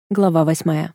Глава 8.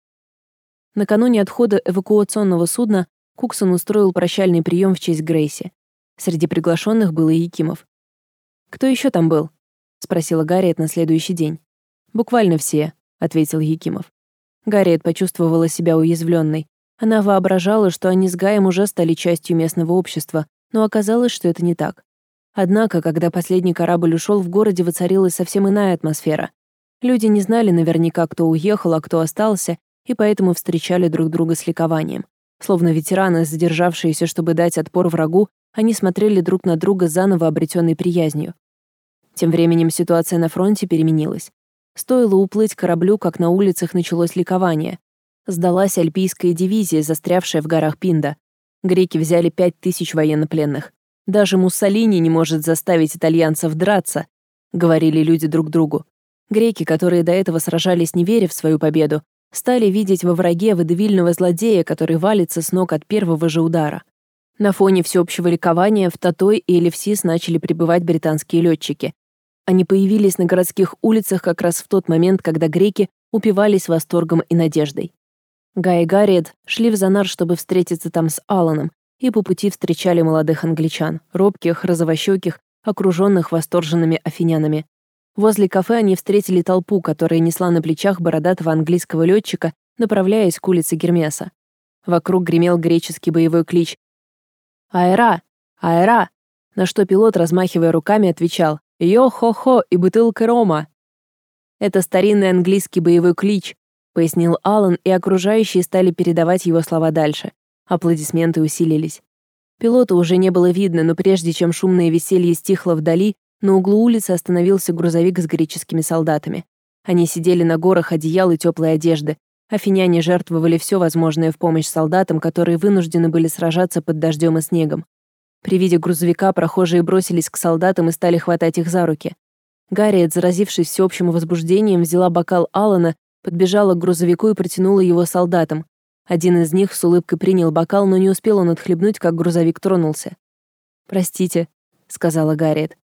Накануне отхода эвакуационного судна Куксон устроил прощальный прием в честь Грейси. Среди приглашенных был и Якимов. «Кто еще там был?» — спросила Гарриет на следующий день. «Буквально все», — ответил Якимов. Гарриет почувствовала себя уязвленной. Она воображала, что они с Гаем уже стали частью местного общества, но оказалось, что это не так. Однако, когда последний корабль ушел, в городе воцарилась совсем иная атмосфера. Люди не знали наверняка, кто уехал, а кто остался, и поэтому встречали друг друга с ликованием. Словно ветераны, задержавшиеся, чтобы дать отпор врагу, они смотрели друг на друга с заново обретенной приязнью. Тем временем ситуация на фронте переменилась. Стоило уплыть кораблю, как на улицах началось ликование. Сдалась альпийская дивизия, застрявшая в горах Пинда. Греки взяли 5000 военнопленных. «Даже Муссолини не может заставить итальянцев драться», — говорили люди друг другу. Греки, которые до этого сражались, не веря в свою победу, стали видеть во враге водевильного злодея, который валится с ног от первого же удара. На фоне всеобщего ликования в Татой и Элевсис начали прибывать британские летчики. Они появились на городских улицах как раз в тот момент, когда греки упивались восторгом и надеждой. Гай и Гарриет шли в Занар, чтобы встретиться там с Алланом, и по пути встречали молодых англичан, робких, розовощеких, окруженных восторженными афинянами. Возле кафе они встретили толпу, которая несла на плечах бородатого английского летчика, направляясь к улице Гермеса. Вокруг гремел греческий боевой клич «Аэра! Аэра!», на что пилот, размахивая руками, отвечал «Йо-хо-хо и бутылка рома!». «Это старинный английский боевой клич», — пояснил Аллан, и окружающие стали передавать его слова дальше. Аплодисменты усилились. Пилота уже не было видно, но прежде чем шумное веселье стихло вдали, на углу улицы остановился грузовик с греческими солдатами. Они сидели на горах одеял и теплой одежды. Афиняне жертвовали все возможное в помощь солдатам, которые вынуждены были сражаться под дождем и снегом. При виде грузовика прохожие бросились к солдатам и стали хватать их за руки. Гарриет, заразившись всеобщим возбуждением, взяла бокал Аллана, подбежала к грузовику и протянула его солдатам. Один из них с улыбкой принял бокал, но не успел он отхлебнуть, как грузовик тронулся. «Простите», — сказала Гарриет.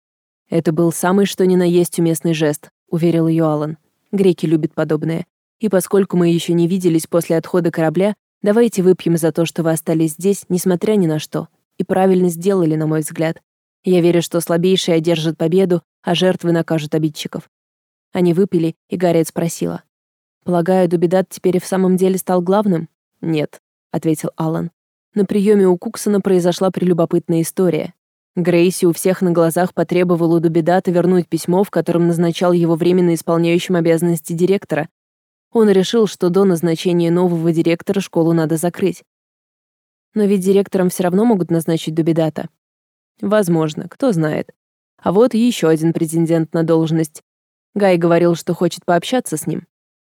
«Это был самый что ни на есть уместный жест», — уверил ее Аллан. «Греки любят подобное. И поскольку мы еще не виделись после отхода корабля, давайте выпьем за то, что вы остались здесь, несмотря ни на что. И правильно сделали, на мой взгляд. Я верю, что слабейшие одержат победу, а жертвы накажут обидчиков». Они выпили, и Гарриет спросила: «Полагаю, Дубедат теперь и в самом деле стал главным?» «Нет», — ответил Аллан. «На приеме у Куксона произошла прелюбопытная история. Грейси у всех на глазах потребовал у Дубедата вернуть письмо, в котором назначал его временно исполняющим обязанности директора. Он решил, что до назначения нового директора школу надо закрыть. Но ведь директором все равно могут назначить Дубедата. Возможно, кто знает. А вот еще один претендент на должность. Гай говорил, что хочет пообщаться с ним».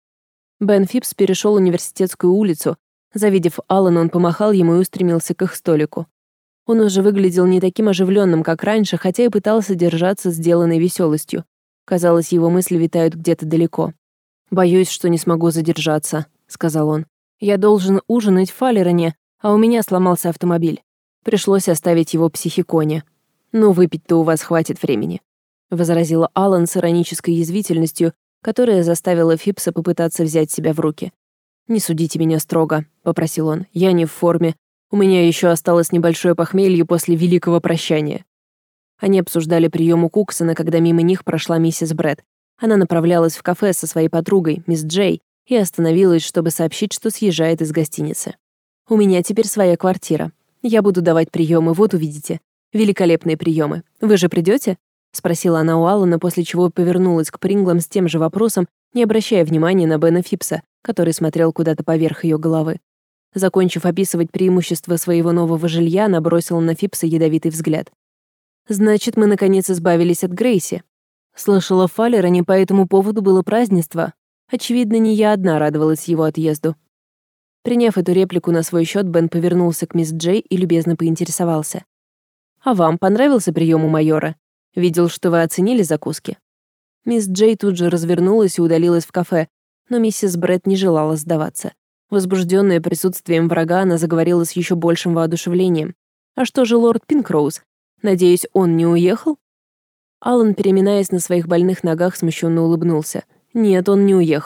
Бен Фипс перешел университетскую улицу. Завидев Аллана, он помахал ему и устремился к их столику. Он уже выглядел не таким оживленным, как раньше, хотя и пытался держаться сделанной веселостью. Казалось, его мысли витают где-то далеко. «Боюсь, что не смогу задержаться», — сказал он. «Я должен ужинать в Фалероне, а у меня сломался автомобиль. Пришлось оставить его психиконе. Ну, выпить-то у вас хватит времени», — возразила Аллан с иронической язвительностью, которая заставила Фипса попытаться взять себя в руки. «Не судите меня строго», — попросил он. «Я не в форме. У меня еще осталось небольшое похмелье после великого прощания». Они обсуждали прием у Куксона, когда мимо них прошла миссис Брэд. Она направлялась в кафе со своей подругой, мисс Джей, и остановилась, чтобы сообщить, что съезжает из гостиницы. «У меня теперь своя квартира. Я буду давать приемы, вот увидите. Великолепные приемы. Вы же придете?» — спросила она у Аллана, после чего повернулась к Принглам с тем же вопросом, не обращая внимания на Бена Фипса, который смотрел куда-то поверх ее головы. Закончив описывать преимущества своего нового жилья, она бросила на Фипса ядовитый взгляд. «Значит, мы, наконец, избавились от Грейси. Слышала, в Фалероне по этому поводу было празднество. Очевидно, не я одна радовалась его отъезду». Приняв эту реплику на свой счет, Бен повернулся к мисс Джей и любезно поинтересовался: «А вам понравился прием у майора? Видел, что вы оценили закуски». Мисс Джей тут же развернулась и удалилась в кафе, но миссис Брэд не желала сдаваться. Возбужденная присутствием врага, она заговорила с еще большим воодушевлением. «А что же лорд Пинкроуз? Надеюсь, он не уехал?» Аллан, переминаясь на своих больных ногах, смущенно улыбнулся. «Нет, он не уехал.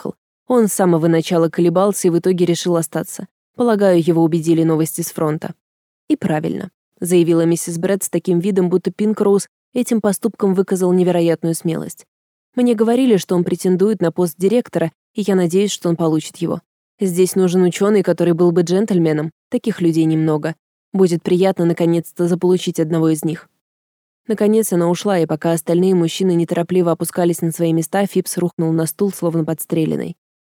Он с самого начала колебался и в итоге решил остаться. Полагаю, его убедили новости с фронта. И правильно, заявила миссис Брэд с таким видом, будто Пинкроуз этим поступком выказал невероятную смелость. Мне говорили, что он претендует на пост директора, и я надеюсь, что он получит его. Здесь нужен ученый, который был бы джентльменом. Таких людей немного. Будет приятно наконец-то заполучить одного из них. Наконец она ушла, и пока остальные мужчины неторопливо опускались на свои места, Фипс рухнул на стул, словно подстреленный.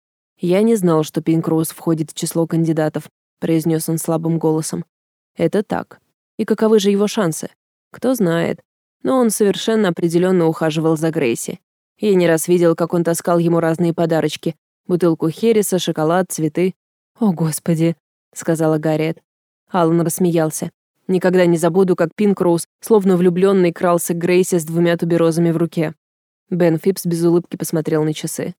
«Я не знал, что Пинкроуз входит в число кандидатов», — произнес он слабым голосом. «Это так. И каковы же его шансы? Кто знает. Но он совершенно определенно ухаживал за Грейси. Я не раз видел, как он таскал ему разные подарочки. Бутылку хереса, шоколад, цветы». «О, Господи», — сказала Гарриет. Алан рассмеялся. «Никогда не забуду, как Пинкроуз, словно влюблённый, крался к Грейси с 2 туберозами в руке». Бен Фипс без улыбки посмотрел на часы.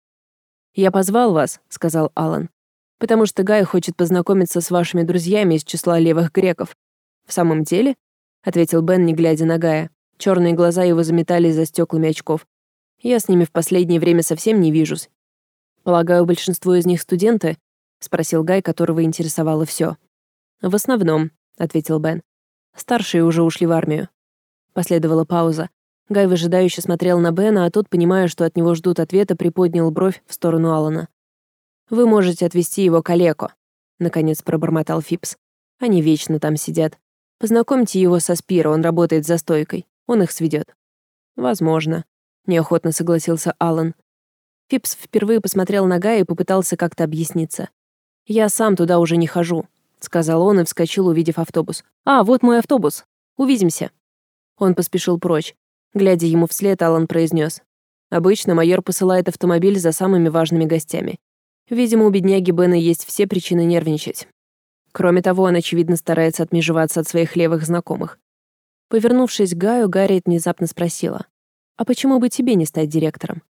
«Я позвал вас», — сказал Алан, «потому что Гай хочет познакомиться с вашими друзьями из числа левых греков». «В самом деле?» — ответил Бен, не глядя на Гая. Чёрные глаза его заметались за стёклами очков. «Я с ними в последнее время совсем не вижусь». «Полагаю, большинство из них студенты?» — спросил Гай, которого интересовало всё. «В основном», — ответил Бен. «Старшие уже ушли в армию». Последовала пауза. Гай выжидающе смотрел на Бена, а тот, понимая, что от него ждут ответа, приподнял бровь в сторону Алана. «Вы можете отвезти его к Олеко», — наконец пробормотал Фипс. «Они вечно там сидят. Познакомьте его со Спиро, он работает за стойкой. Он их сведет». «Возможно», — неохотно согласился Алан. Фипс впервые посмотрел на Гая и попытался как-то объясниться. «Я сам туда уже не хожу», — сказал он и вскочил, увидев автобус. «А, вот мой автобус. Увидимся». Он поспешил прочь. Глядя ему вслед, Алан произнес: «Обычно майор посылает автомобиль за самыми важными гостями. Видимо, у бедняги Бена есть все причины нервничать. Кроме того, он, очевидно, старается отмежеваться от своих левых знакомых». Повернувшись к Гаю, Гарриет внезапно спросила: «А почему бы тебе не стать директором?»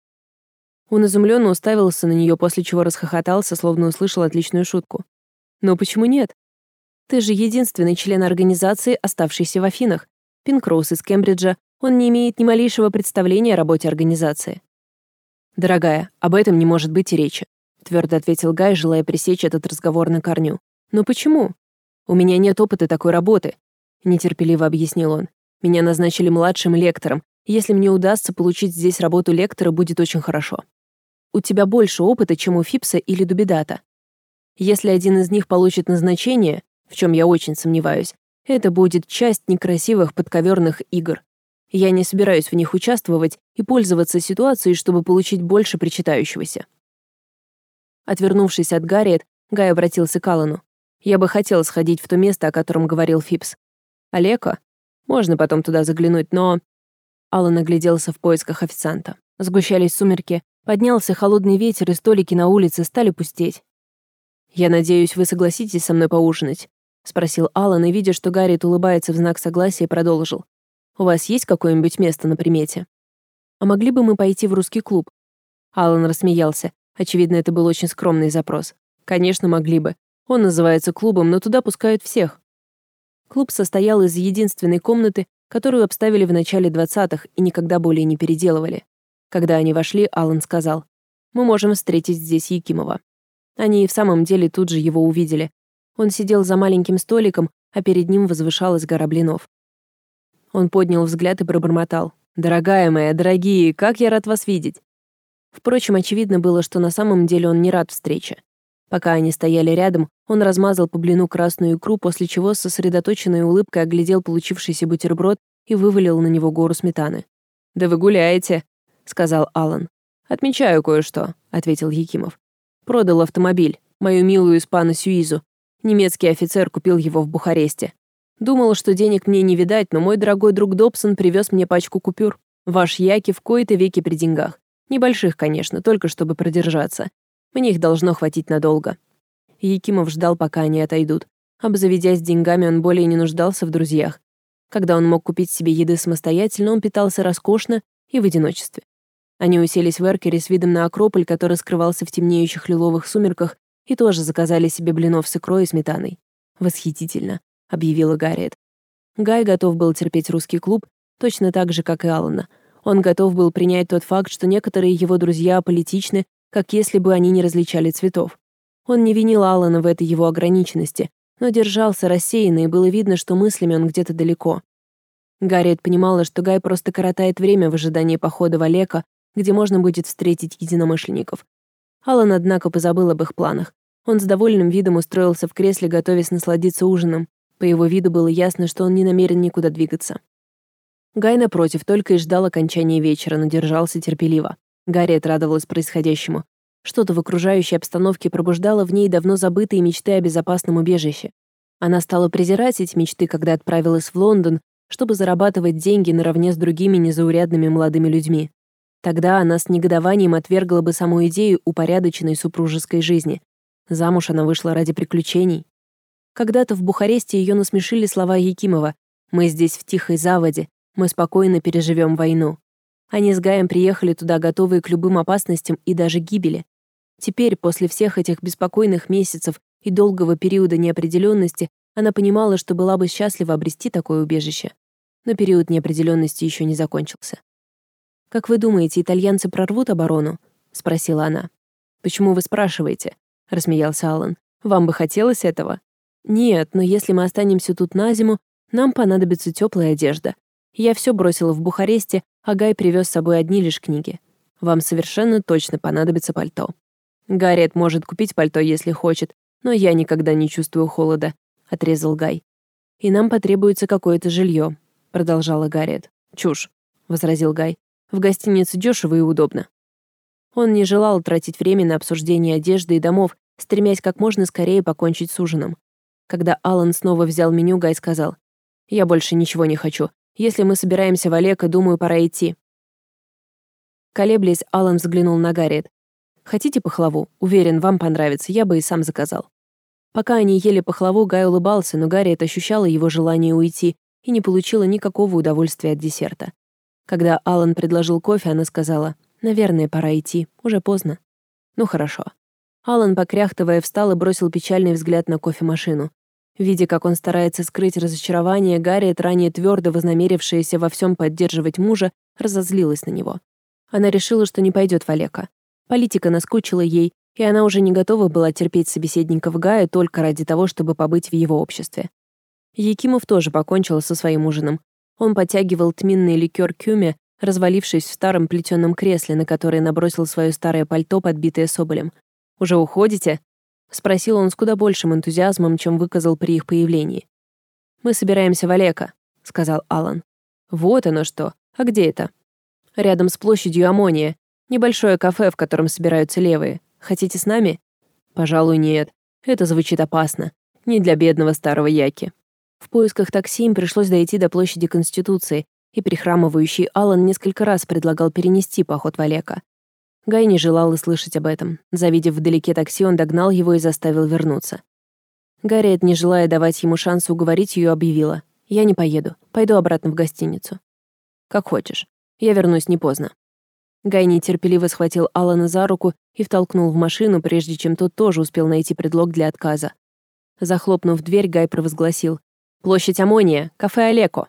Он изумленно уставился на нее, после чего расхохотался, словно услышал отличную шутку. «Но почему нет? Ты же единственный член организации, оставшийся в Афинах. Пинкроуз из Кембриджа, он не имеет ни малейшего представления о работе организации». «Дорогая, об этом не может быть и речи», — твердо ответил Гай, желая пресечь этот разговор на корню. «Но почему? У меня нет опыта такой работы», — нетерпеливо объяснил он. «Меня назначили младшим лектором. Если мне удастся получить здесь работу лектора, будет очень хорошо. У тебя больше опыта, чем у Фипса или Дубедата. Если один из них получит назначение, в чем я очень сомневаюсь, это будет часть некрасивых подковерных игр. Я не собираюсь в них участвовать и пользоваться ситуацией, чтобы получить больше причитающегося». Отвернувшись от Гарриет, Гай обратился к Алану. «Я бы хотел сходить в то место, о котором говорил Фипс. Олеко? Можно потом туда заглянуть, но...» Алан огляделся в поисках официанта. Сгущались сумерки, поднялся холодный ветер, и столики на улице стали пустеть. «Я надеюсь, вы согласитесь со мной поужинать?» — спросил Алан, и, видя, что Гарриет улыбается в знак согласия, продолжил. «У вас есть какое-нибудь место на примете? А могли бы мы пойти в русский клуб?» Алан рассмеялся. Очевидно, это был очень скромный запрос. «Конечно, могли бы. Он называется клубом, но туда пускают всех». Клуб состоял из единственной комнаты, которую обставили в начале 20-х и никогда более не переделывали. Когда они вошли, Алан сказал: «Мы можем встретить здесь Якимова». Они и в самом деле тут же его увидели. Он сидел за маленьким столиком, а перед ним возвышалась гора блинов. Он поднял взгляд и пробормотал: «Дорогая моя, дорогие, как я рад вас видеть!» Впрочем, очевидно было, что на самом деле он не рад встрече. Пока они стояли рядом, он размазал по блину красную икру, после чего с сосредоточенной улыбкой оглядел получившийся бутерброд и вывалил на него гору сметаны. «Да вы гуляете», — сказал Алан. «Отмечаю кое-что», — ответил Якимов. «Продал автомобиль, мою милую испану Сюизу. Немецкий офицер купил его в Бухаресте. Думал, что денег мне не видать, но мой дорогой друг Добсон привез мне пачку купюр. Ваш Яки в кои-то веки при деньгах. Небольших, конечно, только чтобы продержаться. Мне их должно хватить надолго». Якимов ждал, пока они отойдут. Обзаведясь деньгами, он более не нуждался в друзьях. Когда он мог купить себе еды самостоятельно, он питался роскошно и в одиночестве. Они уселись в эркере с видом на Акрополь, который скрывался в темнеющих лиловых сумерках, и тоже заказали себе блинов с икрой и сметаной. «Восхитительно», — объявила Гарриет. Гай готов был терпеть русский клуб, точно так же, как и Алана. Он готов был принять тот факт, что некоторые его друзья аполитичны, как если бы они не различали цветов. Он не винил Алана в этой его ограниченности, но держался рассеянно, и было видно, что мыслями он где-то далеко. Гарриет понимала, что Гай просто коротает время в ожидании похода в Алека, где можно будет встретить единомышленников. Алан, однако, позабыл об их планах. Он с довольным видом устроился в кресле, готовясь насладиться ужином. По его виду было ясно, что он не намерен никуда двигаться. Гай, напротив, только и ждал окончания вечера, но держался терпеливо. Гарриет радовалась происходящему. Что-то в окружающей обстановке пробуждало в ней давно забытые мечты о безопасном убежище. Она стала презирать эти мечты, когда отправилась в Лондон, чтобы зарабатывать деньги наравне с другими незаурядными молодыми людьми. Тогда она с негодованием отвергла бы саму идею упорядоченной супружеской жизни. Замуж она вышла ради приключений. Когда-то в Бухаресте ее насмешили слова Якимова: «Мы здесь в тихой заводе, мы спокойно переживем войну». Они с Гаем приехали туда, готовые к любым опасностям и даже гибели. Теперь, после всех этих беспокойных месяцев и долгого периода неопределенности, она понимала, что была бы счастлива обрести такое убежище. Но период неопределенности еще не закончился. «Как вы думаете, итальянцы прорвут оборону?» — спросила она. «Почему вы спрашиваете?» — рассмеялся Алан. «Вам бы хотелось этого?» «Нет, но если мы останемся тут на зиму, нам понадобится теплая одежда. Я все бросила в Бухаресте, а Гай привез с собой одни лишь книги. Вам совершенно точно понадобится пальто. Гарриет может купить пальто, если хочет, но я никогда не чувствую холода», — отрезал Гай. «И нам потребуется какое-то жилье», — продолжала Гарриет. «Чушь», — возразил Гай. «В гостинице дешево и удобно». Он не желал тратить время на обсуждение одежды и домов, стремясь как можно скорее покончить с ужином. Когда Алан снова взял меню, Гай сказал: «Я больше ничего не хочу. Если мы собираемся в Алека, думаю, пора идти». Колеблясь, Алан взглянул на Гарриет. «Хотите пахлаву? Уверен, вам понравится, я бы и сам заказал». Пока они ели пахлаву, Гай улыбался, но Гарриет ощущала его желание уйти и не получила никакого удовольствия от десерта. Когда Алан предложил кофе, она сказала: «Наверное, пора идти, уже поздно». «Ну хорошо». Алан, покряхтывая, встал и бросил печальный взгляд на кофемашину. Видя, как он старается скрыть разочарование, Гарриет, ранее твердо вознамерившаяся во всем поддерживать мужа, разозлилась на него. Она решила, что не пойдет в Алека. Политика наскучила ей, и она уже не готова была терпеть собеседников Гая только ради того, чтобы побыть в его обществе. Якимов тоже покончил со своим ужином. Он подтягивал тминный ликер кюме, развалившись в старом плетеном кресле, на которое набросил свое старое пальто, подбитое соболем. «Уже уходите?» — спросил он с куда большим энтузиазмом, чем выказал при их появлении. «Мы собираемся в Алека», — сказал Алан. «Вот оно что. А где это?» «Рядом с площадью Амония. Небольшое кафе, в котором собираются левые. Хотите с нами?» «Пожалуй, нет. Это звучит опасно. Не для бедного старого Яки». В поисках такси им пришлось дойти до площади Конституции, и прихрамывающий Алан несколько раз предлагал перенести поход в Алека. Гай не желал и слышать об этом. Завидев вдалеке такси, он догнал его и заставил вернуться. Гарриет, не желая давать ему шанса уговорить ее, объявила: «Я не поеду. Пойду обратно в гостиницу». «Как хочешь. Я вернусь не поздно». Гай нетерпеливо схватил Алана за руку и втолкнул в машину, прежде чем тот тоже успел найти предлог для отказа. Захлопнув дверь, Гай провозгласил: «Площадь Амония, кафе Алеко».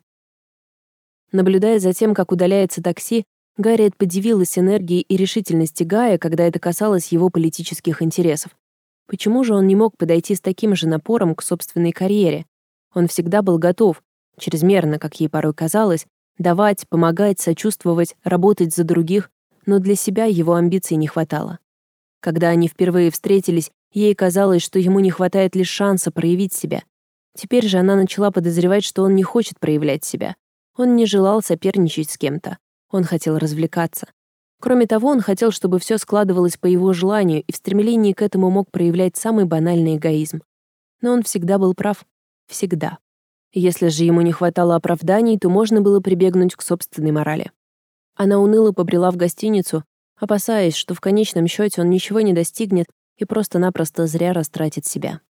Наблюдая за тем, как удаляется такси, Гарриет подивилась энергии и решительности Гая, когда это касалось его политических интересов. Почему же он не мог подойти с таким же напором к собственной карьере? Он всегда был готов, чрезмерно, как ей порой казалось, давать, помогать, сочувствовать, работать за других, но для себя его амбиций не хватало. Когда они впервые встретились, ей казалось, что ему не хватает лишь шанса проявить себя. Теперь же она начала подозревать, что он не хочет проявлять себя. Он не желал соперничать с кем-то. Он хотел развлекаться. Кроме того, он хотел, чтобы все складывалось по его желанию, и в стремлении к этому мог проявлять самый банальный эгоизм. Но он всегда был прав. Всегда. Если же ему не хватало оправданий, то можно было прибегнуть к собственной морали. Она уныло побрела в гостиницу, опасаясь, что в конечном счете он ничего не достигнет и просто-напросто зря растратит себя.